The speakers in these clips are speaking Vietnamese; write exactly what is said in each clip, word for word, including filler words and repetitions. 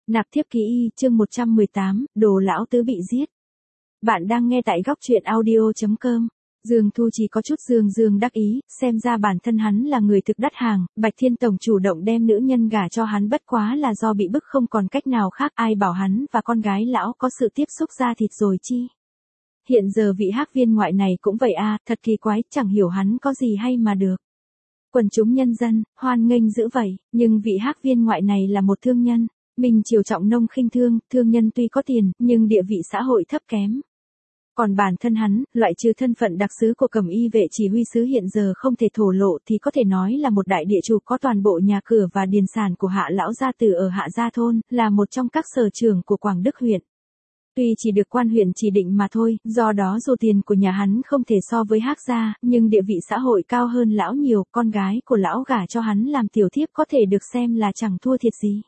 Nạp thiếp ký y, chương một trăm mười tám, đồ lão tứ bị giết. Bạn đang nghe tại góc truyện audio chấm com. Dương Thu chỉ có chút dương dương đắc ý, xem ra bản thân hắn là người thực đắt hàng, Bạch Thiên Tổng chủ động đem nữ nhân gả cho hắn bất quá là do bị bức không còn cách nào khác, ai bảo hắn và con gái lão có sự tiếp xúc da thịt rồi chi. Hiện giờ vị hắc viên ngoại này cũng vậy à, thật kỳ quái, chẳng hiểu hắn có gì hay mà được. Quần chúng nhân dân, hoan nghênh dữ vậy, nhưng vị hắc viên ngoại này là một thương nhân. Mình chiều trọng nông khinh thương, thương nhân tuy có tiền, nhưng địa vị xã hội thấp kém. Còn bản thân hắn, loại trừ thân phận đặc sứ của Cẩm Y vệ chỉ huy sứ hiện giờ không thể thổ lộ thì có thể nói là một đại địa chủ có toàn bộ nhà cửa và điền sản của Hạ lão gia tử ở Hạ Gia thôn, là một trong các sở trưởng của Quảng Đức huyện. Tuy chỉ được quan huyện chỉ định mà thôi, do đó dù tiền của nhà hắn không thể so với Hắc gia, nhưng địa vị xã hội cao hơn lão nhiều, con gái của lão gả cho hắn làm tiểu thiếp có thể được xem là chẳng thua thiệt gì.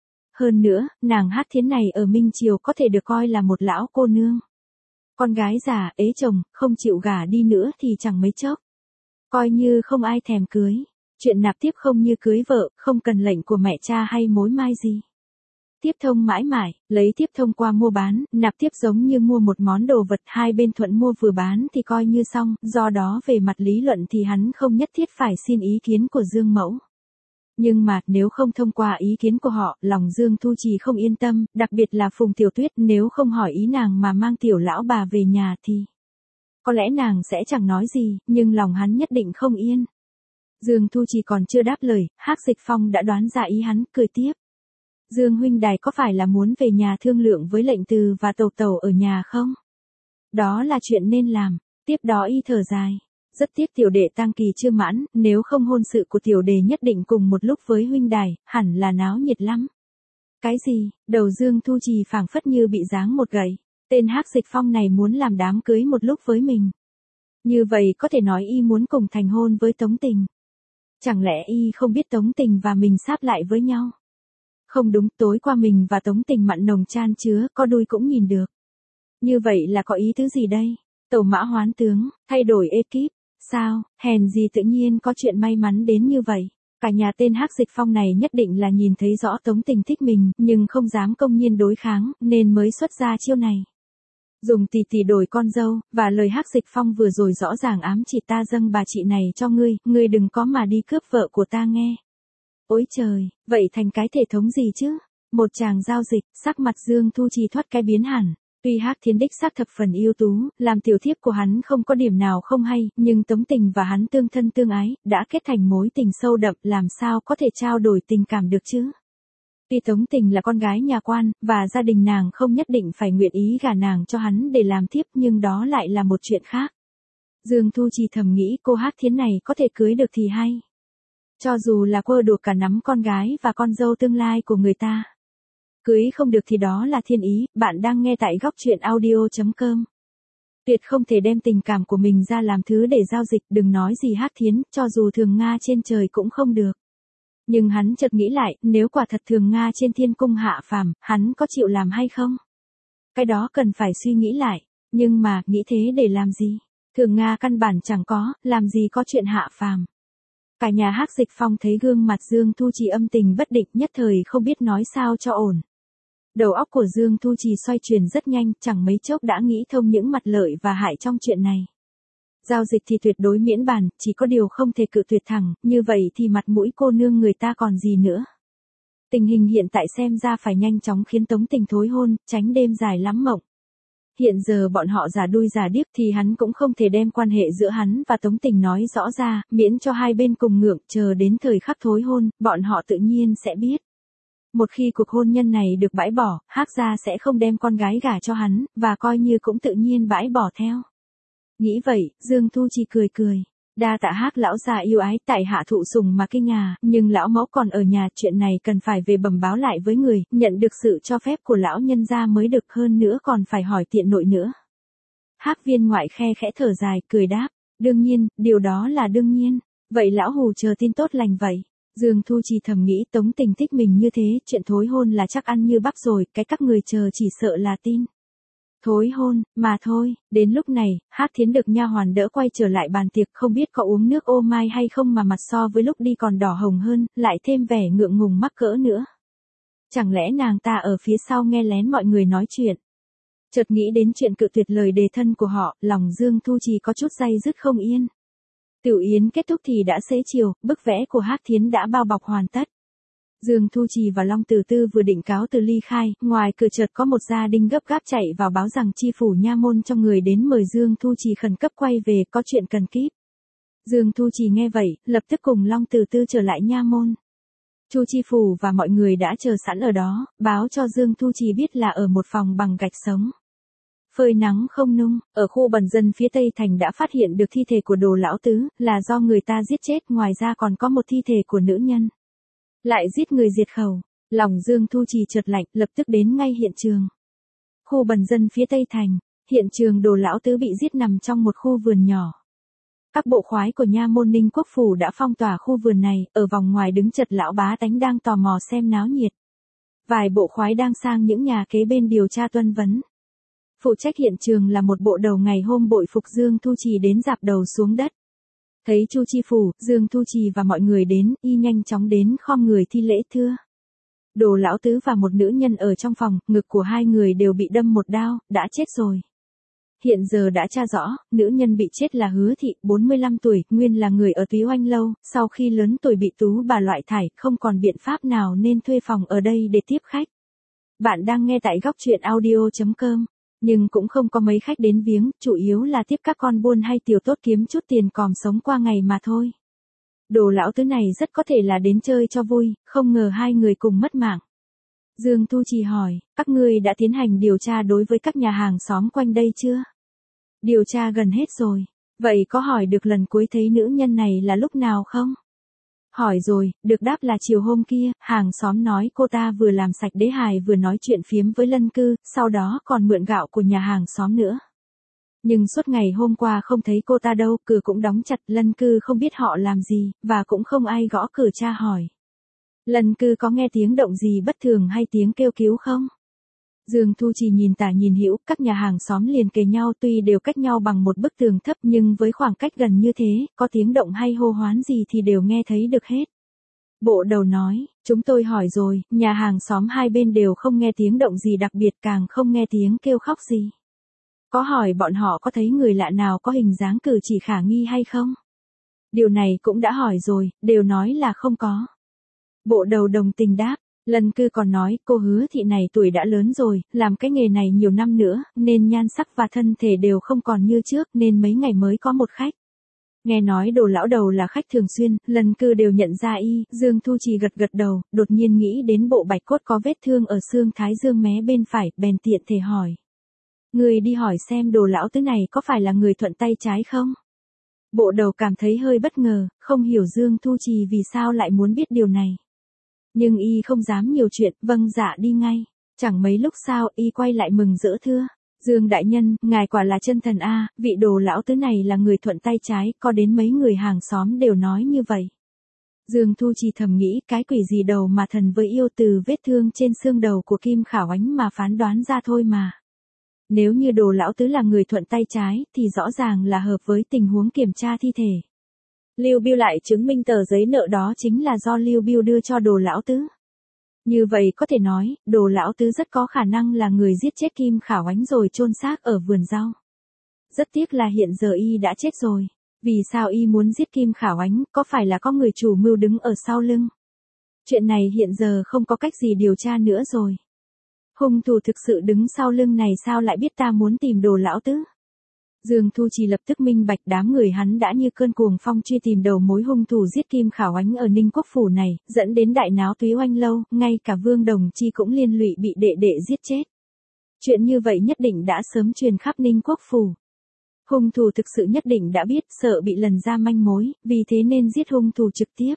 Hơn nữa, nàng Hắc Thiến này ở Minh Triều có thể được coi là một lão cô nương. Con gái già, ế chồng, không chịu gả đi nữa thì chẳng mấy chốc. Coi như không ai thèm cưới. Chuyện nạp tiếp không như cưới vợ, không cần lệnh của mẹ cha hay mối mai gì. Tiếp thông mãi mãi, lấy tiếp thông qua mua bán, nạp tiếp giống như mua một món đồ vật, hai bên thuận mua vừa bán thì coi như xong, do đó về mặt lý luận thì hắn không nhất thiết phải xin ý kiến của Dương Mẫu. Nhưng mà, nếu không thông qua ý kiến của họ, lòng Dương Thu Trì không yên tâm, đặc biệt là Phùng Tiểu Tuyết, nếu không hỏi ý nàng mà mang tiểu lão bà về nhà thì có lẽ nàng sẽ chẳng nói gì, nhưng lòng hắn nhất định không yên. Dương Thu Trì còn chưa đáp lời, Hắc Dịch Phong đã đoán ra ý hắn, cười tiếp. Dương huynh đài có phải là muốn về nhà thương lượng với lệnh từ và tàu tàu ở nhà không? Đó là chuyện nên làm. Tiếp đó y thở dài. Rất tiếc tiểu đệ tang kỳ chưa mãn, nếu không hôn sự của tiểu đệ nhất định cùng một lúc với huynh đài, hẳn là náo nhiệt lắm. Cái gì? Đầu Dương Thu Trì phảng phất như bị giáng một gậy. Tên Hắc Dịch Phong này muốn làm đám cưới một lúc với mình. Như vậy có thể nói y muốn cùng thành hôn với Tống Tình. Chẳng lẽ y không biết Tống Tình và mình sáp lại với nhau? Không đúng, tối qua mình và Tống Tình mặn nồng chan chứa, có đuôi cũng nhìn được. Như vậy là có ý tứ gì đây? Tàu mã hoán tướng, thay đổi ekip. Sao, hèn gì tự nhiên có chuyện may mắn đến như vậy. Cả nhà tên Hắc Dịch Phong này nhất định là nhìn thấy rõ Tống Tình thích mình, nhưng không dám công nhiên đối kháng, nên mới xuất ra chiêu này. Dùng tỷ tỷ đổi con dâu, và lời Hắc Dịch Phong vừa rồi rõ ràng ám chỉ ta dâng bà chị này cho ngươi, ngươi đừng có mà đi cướp vợ của ta nghe. Ôi trời, vậy thành cái thể thống gì chứ? Một chàng giao dịch, sắc mặt Dương Thu Trì thoát cái biến hẳn. Tuy Hắc Thiến đích xác thập phần ưu tú, làm tiểu thiếp của hắn không có điểm nào không hay, nhưng Tống Tình và hắn tương thân tương ái, đã kết thành mối tình sâu đậm, làm sao có thể trao đổi tình cảm được chứ? Tuy Tống Tình là con gái nhà quan, và gia đình nàng không nhất định phải nguyện ý gả nàng cho hắn để làm thiếp, nhưng đó lại là một chuyện khác. Dương Thu Trì thầm nghĩ cô Hắc Thiến này có thể cưới được thì hay. Cho dù là quơ đùa cả nắm con gái và con dâu tương lai của người ta. Cưới không được thì đó là thiên ý, bạn đang nghe tại góc truyện audio chấm com. Tuyệt không thể đem tình cảm của mình ra làm thứ để giao dịch, đừng nói gì Hắc Thiến, cho dù thường Nga trên trời cũng không được. Nhưng hắn chợt nghĩ lại, nếu quả thật thường Nga trên thiên cung hạ phàm, hắn có chịu làm hay không? Cái đó cần phải suy nghĩ lại, nhưng mà, nghĩ thế để làm gì? Thường Nga căn bản chẳng có, làm gì có chuyện hạ phàm. Cả nhà Hắc Dịch Phong thấy gương mặt Dương Thu Trì âm tình bất định, nhất thời không biết nói sao cho ổn. Đầu óc của Dương Thu Trì xoay chuyển rất nhanh, chẳng mấy chốc đã nghĩ thông những mặt lợi và hại trong chuyện này. Giao dịch thì tuyệt đối miễn bàn, chỉ có điều không thể cự tuyệt thẳng, như vậy thì mặt mũi cô nương người ta còn gì nữa. Tình hình hiện tại xem ra phải nhanh chóng khiến Tống Tình thối hôn, tránh đêm dài lắm mộng. Hiện giờ bọn họ giả đuôi giả điếc thì hắn cũng không thể đem quan hệ giữa hắn và Tống Tình nói rõ ra, miễn cho hai bên cùng ngượng, chờ đến thời khắc thối hôn, bọn họ tự nhiên sẽ biết. Một khi cuộc hôn nhân này được bãi bỏ, Hắc gia sẽ không đem con gái gả cho hắn, và coi như cũng tự nhiên bãi bỏ theo. Nghĩ vậy, Dương Thu Trì cười cười. Đa tạ Hắc lão già yêu ái, tại hạ thụ sủng mà kinh ngạc, nhưng lão mẫu còn ở nhà, chuyện này cần phải về bẩm báo lại với người, nhận được sự cho phép của lão nhân gia mới được, hơn nữa còn phải hỏi tiện nội nữa. Hắc viên ngoại khe khẽ thở dài, cười đáp, đương nhiên, điều đó là đương nhiên. Vậy lão hù chờ tin tốt lành vậy. Dương Thu Trì thầm nghĩ Tống Tình thích mình như thế, chuyện thối hôn là chắc ăn như bắp rồi, cái các người chờ chỉ sợ là tin. Thối hôn, mà thôi, đến lúc này, Hắc Thiến được nha hoàn đỡ quay trở lại bàn tiệc, không biết có uống nước ô mai hay không mà mặt so với lúc đi còn đỏ hồng hơn, lại thêm vẻ ngượng ngùng mắc cỡ nữa. Chẳng lẽ nàng ta ở phía sau nghe lén mọi người nói chuyện? Chợt nghĩ đến chuyện cự tuyệt lời đề thân của họ, lòng Dương Thu Trì có chút day dứt không yên. Tiểu yến kết thúc thì đã xế chiều, bức vẽ của Hắc Thiến đã bao bọc hoàn tất. Dương Thu Trì và Long Tử Tư vừa định cáo từ ly khai, ngoài cửa chợt có một gia đình gấp gáp chạy vào báo rằng chi phủ nha môn cho người đến mời Dương Thu Trì khẩn cấp quay về, có chuyện cần kíp. Dương Thu Trì nghe vậy, lập tức cùng Long Tử Tư trở lại nha môn. Chu chi phủ và mọi người đã chờ sẵn ở đó, báo cho Dương Thu Trì biết là ở một phòng bằng gạch sống. Phơi nắng không nung, ở khu bần dân phía tây thành đã phát hiện được thi thể của Đồ lão tứ, là do người ta giết chết, ngoài ra còn có một thi thể của nữ nhân. Lại giết người diệt khẩu, lòng Dương Thu Trì chợt lạnh, lập tức đến ngay hiện trường. Khu bần dân phía tây thành, hiện trường Đồ lão tứ bị giết nằm trong một khu vườn nhỏ. Các bộ khoái của nha môn Ninh Quốc phủ đã phong tỏa khu vườn này, ở vòng ngoài đứng chật lão bá tánh đang tò mò xem náo nhiệt. Vài bộ khoái đang sang những nhà kế bên điều tra tuân vấn. Phụ trách hiện trường là một bộ đầu ngày hôm bội phục Dương Thu Trì đến dạp đầu xuống đất. Thấy Chu chi phủ, Dương Thu Trì và mọi người đến, y nhanh chóng đến khom người thi lễ thưa. Đồ lão tứ và một nữ nhân ở trong phòng, ngực của hai người đều bị đâm một đao, đã chết rồi. Hiện giờ đã tra rõ, nữ nhân bị chết là Hứa Thị, bốn mươi lăm tuổi, nguyên là người ở Túy Oanh Lâu, sau khi lớn tuổi bị Tú bà loại thải, không còn biện pháp nào nên thuê phòng ở đây để tiếp khách. Bạn đang nghe tại góc truyện audio chấm com, nhưng cũng không có mấy khách đến viếng, chủ yếu là tiếp các con buôn hay tiểu tốt kiếm chút tiền còm sống qua ngày mà thôi. Đồ lão tứ này rất có thể là đến chơi cho vui, không ngờ hai người cùng mất mạng. Dương Thu Trì hỏi, các ngươi đã tiến hành điều tra đối với các nhà hàng xóm quanh đây chưa? Điều tra gần hết rồi. Vậy có hỏi được lần cuối thấy nữ nhân này là lúc nào không? Hỏi rồi, được đáp là chiều hôm kia, hàng xóm nói cô ta vừa làm sạch đế hài vừa nói chuyện phiếm với lân cư, sau đó còn mượn gạo của nhà hàng xóm nữa. Nhưng suốt ngày hôm qua không thấy cô ta đâu, cửa cũng đóng chặt, lân cư không biết họ làm gì, và cũng không ai gõ cửa tra hỏi. Lân cư có nghe tiếng động gì bất thường hay tiếng kêu cứu không? Dương Thu Trì nhìn tả nhìn hữu, các nhà hàng xóm liền kề nhau tuy đều cách nhau bằng một bức tường thấp nhưng với khoảng cách gần như thế, có tiếng động hay hô hoán gì thì đều nghe thấy được hết. Bộ đầu nói, chúng tôi hỏi rồi, nhà hàng xóm hai bên đều không nghe tiếng động gì đặc biệt, càng không nghe tiếng kêu khóc gì. Có hỏi bọn họ có thấy người lạ nào có hình dáng cử chỉ khả nghi hay không? Điều này cũng đã hỏi rồi, đều nói là không có. Bộ đầu đồng tình đáp. Lân cư còn nói, cô Hứa Thị này tuổi đã lớn rồi, làm cái nghề này nhiều năm nữa, nên nhan sắc và thân thể đều không còn như trước, nên mấy ngày mới có một khách. Nghe nói Đồ lão đầu là khách thường xuyên, Lân cư đều nhận ra y, Dương Thu Trì gật gật đầu, đột nhiên nghĩ đến bộ bạch cốt có vết thương ở xương thái dương mé bên phải, bèn tiện thể hỏi. Người đi hỏi xem Đồ lão tứ này có phải là người thuận tay trái không? Bộ đầu cảm thấy hơi bất ngờ, không hiểu Dương Thu Trì vì sao lại muốn biết điều này. Nhưng y không dám nhiều chuyện, vâng dạ đi ngay. Chẳng mấy lúc sau, y quay lại mừng rỡ thưa. Dương đại nhân, ngài quả là chân thần a, vị Đồ lão tứ này là người thuận tay trái, có đến mấy người hàng xóm đều nói như vậy. Dương Thu Trì thầm nghĩ, cái quỷ gì đầu mà thần với yêu, từ vết thương trên xương đầu của Kim Khả Oánh mà phán đoán ra thôi mà. Nếu như Đồ lão tứ là người thuận tay trái, thì rõ ràng là hợp với tình huống kiểm tra thi thể. Lưu Biêu lại chứng minh tờ giấy nợ đó chính là do Lưu Biêu đưa cho Đồ lão tứ. Như vậy có thể nói, Đồ lão tứ rất có khả năng là người giết chết Kim Khả Oánh rồi chôn xác ở vườn rau. Rất tiếc là hiện giờ y đã chết rồi. Vì sao y muốn giết Kim Khả Oánh, có phải là có người chủ mưu đứng ở sau lưng? Chuyện này hiện giờ không có cách gì điều tra nữa rồi. Hung thủ thực sự đứng sau lưng này sao lại biết ta muốn tìm Đồ lão tứ? Dương Thu Trì lập tức minh bạch, đám người hắn đã như cơn cuồng phong truy tìm đầu mối hung thủ giết Kim Khả Oánh ở Ninh Quốc phủ này, dẫn đến đại náo Túy Oanh Lâu, ngay cả Vương Đồng Chi cũng liên lụy bị đệ đệ giết chết. Chuyện như vậy nhất định đã sớm truyền khắp Ninh Quốc phủ. Hung thủ thực sự nhất định đã biết, sợ bị lần ra manh mối, vì thế nên giết hung thủ trực tiếp.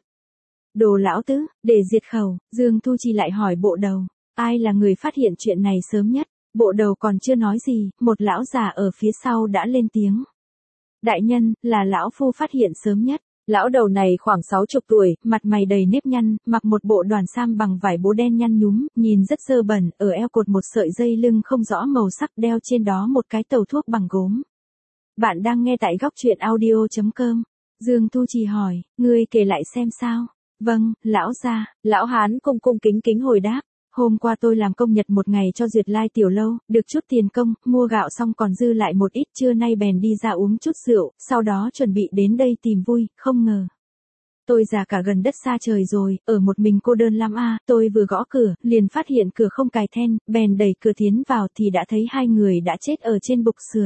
Đồ lão tứ, để diệt khẩu, Dương Thu Trì lại hỏi bộ đầu, ai là người phát hiện chuyện này sớm nhất? Bộ đầu còn chưa nói gì, một lão già ở phía sau đã lên tiếng. Đại nhân, là lão phu phát hiện sớm nhất. Lão đầu này khoảng sáu chục tuổi, mặt mày đầy nếp nhăn, mặc một bộ đoàn sam bằng vải bố đen nhăn nhúm, nhìn rất dơ bẩn, ở eo cột một sợi dây lưng không rõ màu sắc, đeo trên đó một cái tàu thuốc bằng gốm. Bạn đang nghe tại góc truyện audio chấm com. Dương Thu Trì hỏi, ngươi kể lại xem sao? Vâng, lão gia, lão hán cung cung kính kính hồi đáp. Hôm qua tôi làm công nhật một ngày cho Duyệt Lai tiểu lâu, được chút tiền công, mua gạo xong còn dư lại một ít, trưa nay bèn đi ra uống chút rượu, sau đó chuẩn bị đến đây tìm vui, không ngờ. Tôi già cả gần đất xa trời rồi, ở một mình cô đơn lắm a. Tôi vừa gõ cửa, liền phát hiện cửa không cài then, bèn đẩy cửa tiến vào thì đã thấy hai người đã chết ở trên bục sưởi.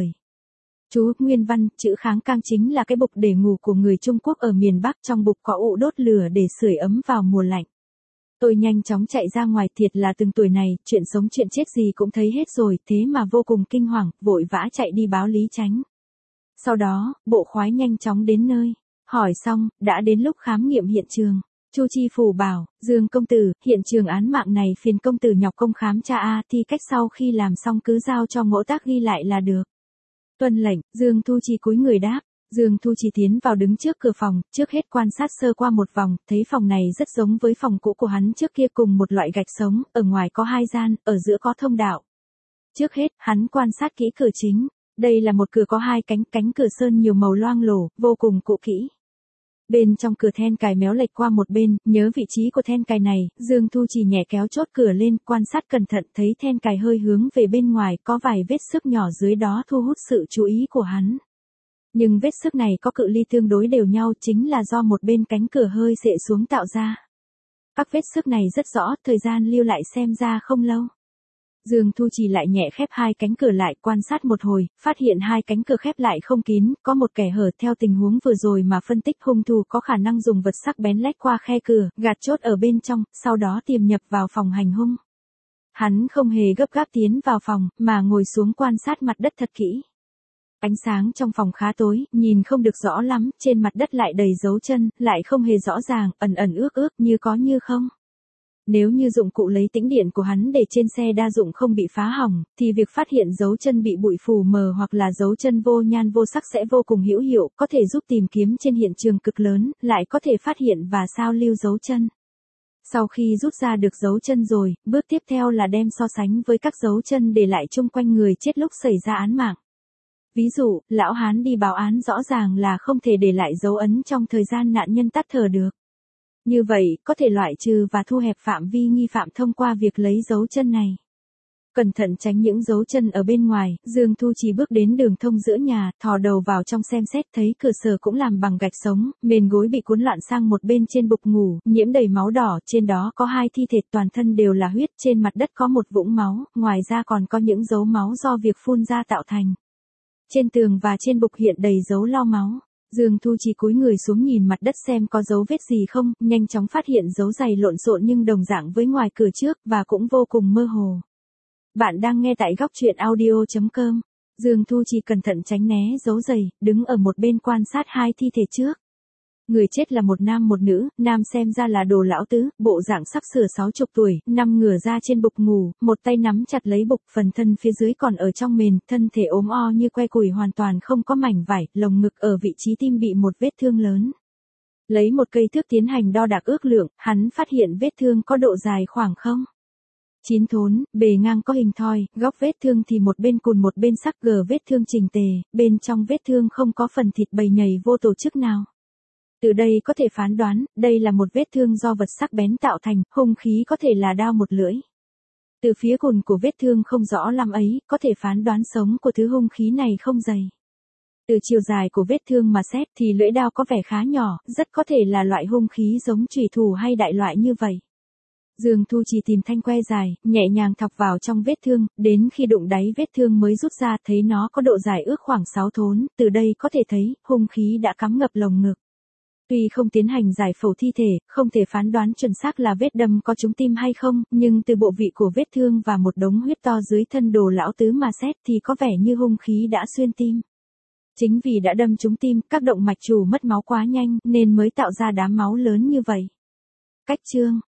Chú Nguyên Văn, chữ kháng cam chính là cái bục để ngủ của người Trung Quốc ở miền Bắc, trong bục có ụ đốt lửa để sưởi ấm vào mùa lạnh. Tôi nhanh chóng chạy ra ngoài, thiệt là từng tuổi này, chuyện sống chuyện chết gì cũng thấy hết rồi, thế mà vô cùng kinh hoàng, vội vã chạy đi báo Lý Chánh. Sau đó, bộ khoái nhanh chóng đến nơi. Hỏi xong, đã đến lúc khám nghiệm hiện trường. Chu Chi Phủ bảo, Dương công tử, hiện trường án mạng này phiền công tử nhọc công khám tra a, thi cách sau khi làm xong cứ giao cho Ngỗ Tác ghi lại là được. Tuân lệnh, Dương Thu Chi cúi người đáp. Dương Thu Chi tiến vào đứng trước cửa phòng, trước hết quan sát sơ qua một vòng, thấy phòng này rất giống với phòng cũ của hắn trước kia, cùng một loại gạch sống, ở ngoài có hai gian, ở giữa có thông đạo. Trước hết, hắn quan sát kỹ cửa chính. Đây là một cửa có hai cánh, cánh cửa sơn nhiều màu loang lổ, vô cùng cũ kỹ. Bên trong cửa then cài méo lệch qua một bên, nhớ vị trí của then cài này, Dương Thu Chỉ nhẹ kéo chốt cửa lên, quan sát cẩn thận thấy then cài hơi hướng về bên ngoài, có vài vết xước nhỏ dưới đó thu hút sự chú ý của hắn. Nhưng vết xước này có cự ly tương đối đều nhau, chính là do một bên cánh cửa hơi xệ xuống tạo ra. Các vết xước này rất rõ, thời gian lưu lại xem ra không lâu. Dương Thu Trì lại nhẹ khép hai cánh cửa lại, quan sát một hồi, phát hiện hai cánh cửa khép lại không kín, có một kẻ hở. Theo tình huống vừa rồi mà phân tích, hung thủ có khả năng dùng vật sắc bén lách qua khe cửa, gạt chốt ở bên trong, sau đó tiềm nhập vào phòng hành hung. Hắn không hề gấp gáp tiến vào phòng, mà ngồi xuống quan sát mặt đất thật kỹ. Ánh sáng trong phòng khá tối, nhìn không được rõ lắm, trên mặt đất lại đầy dấu chân, lại không hề rõ ràng, ẩn ẩn ước ước, như có như không. Nếu như dụng cụ lấy tĩnh điện của hắn để trên xe đa dụng không bị phá hỏng, thì việc phát hiện dấu chân bị bụi phủ mờ hoặc là dấu chân vô nhan vô sắc sẽ vô cùng hữu hiệu, có thể giúp tìm kiếm trên hiện trường cực lớn, lại có thể phát hiện và sao lưu dấu chân. Sau khi rút ra được dấu chân rồi, bước tiếp theo là đem so sánh với các dấu chân để lại chung quanh người chết lúc xảy ra án mạng. Ví dụ, lão hán đi báo án rõ ràng là không thể để lại dấu ấn trong thời gian nạn nhân tắt thở được. Như vậy, có thể loại trừ và thu hẹp phạm vi nghi phạm thông qua việc lấy dấu chân này. Cẩn thận tránh những dấu chân ở bên ngoài, Dương Thu Trì bước đến đường thông giữa nhà, thò đầu vào trong xem xét, thấy cửa sổ cũng làm bằng gạch sống, mền gối bị cuốn loạn sang một bên trên bục ngủ, nhiễm đầy máu đỏ, trên đó có hai thi thể, toàn thân đều là huyết, trên mặt đất có một vũng máu, ngoài ra còn có những dấu máu do việc phun ra tạo thành. Trên tường và trên bục hiện đầy dấu lau máu. Dương Thu Trì cúi người xuống nhìn mặt đất xem có dấu vết gì không, nhanh chóng phát hiện dấu giày lộn xộn nhưng đồng dạng với ngoài cửa trước, và cũng vô cùng mơ hồ. Bạn đang nghe tại góc truyện audio chấm com. Dương Thu Trì cẩn thận tránh né dấu giày, đứng ở một bên quan sát hai thi thể trước. Người chết là một nam một nữ, nam xem ra là Đồ lão tứ, bộ dạng sắp sửa sáu chục tuổi, nằm ngửa ra trên bục ngủ, một tay nắm chặt lấy bục, phần thân phía dưới còn ở trong mền, thân thể ốm o như que củi, hoàn toàn không có mảnh vải, lồng ngực ở vị trí tim bị một vết thương lớn. Lấy một cây thước tiến hành đo đạc ước lượng, hắn phát hiện vết thương có độ dài khoảng không. Chín thốn, bề ngang có hình thoi, góc vết thương thì một bên cùn một bên sắc gờ, vết thương chỉnh tề, bên trong vết thương không có phần thịt bầy nhầy vô tổ chức nào. Từ đây có thể phán đoán, đây là một vết thương do vật sắc bén tạo thành, hung khí có thể là đao một lưỡi. Từ phía cùn của vết thương không rõ lắm ấy, có thể phán đoán sống của thứ hung khí này không dày. Từ chiều dài của vết thương mà xét thì lưỡi đao có vẻ khá nhỏ, rất có thể là loại hung khí giống chùy thủ hay đại loại như vậy. Dương Thu Trì tìm thanh que dài, nhẹ nhàng thọc vào trong vết thương, đến khi đụng đáy vết thương mới rút ra, thấy nó có độ dài ước khoảng sáu thốn, từ đây có thể thấy, hung khí đã cắm ngập lồng ngực. Tuy không tiến hành giải phẫu thi thể, không thể phán đoán chuẩn xác là vết đâm có trúng tim hay không, nhưng từ bộ vị của vết thương và một đống huyết to dưới thân Đồ lão tứ mà xét thì có vẻ như hung khí đã xuyên tim. Chính vì đã đâm trúng tim, các động mạch chủ mất máu quá nhanh, nên mới tạo ra đám máu lớn như vậy. Cách chương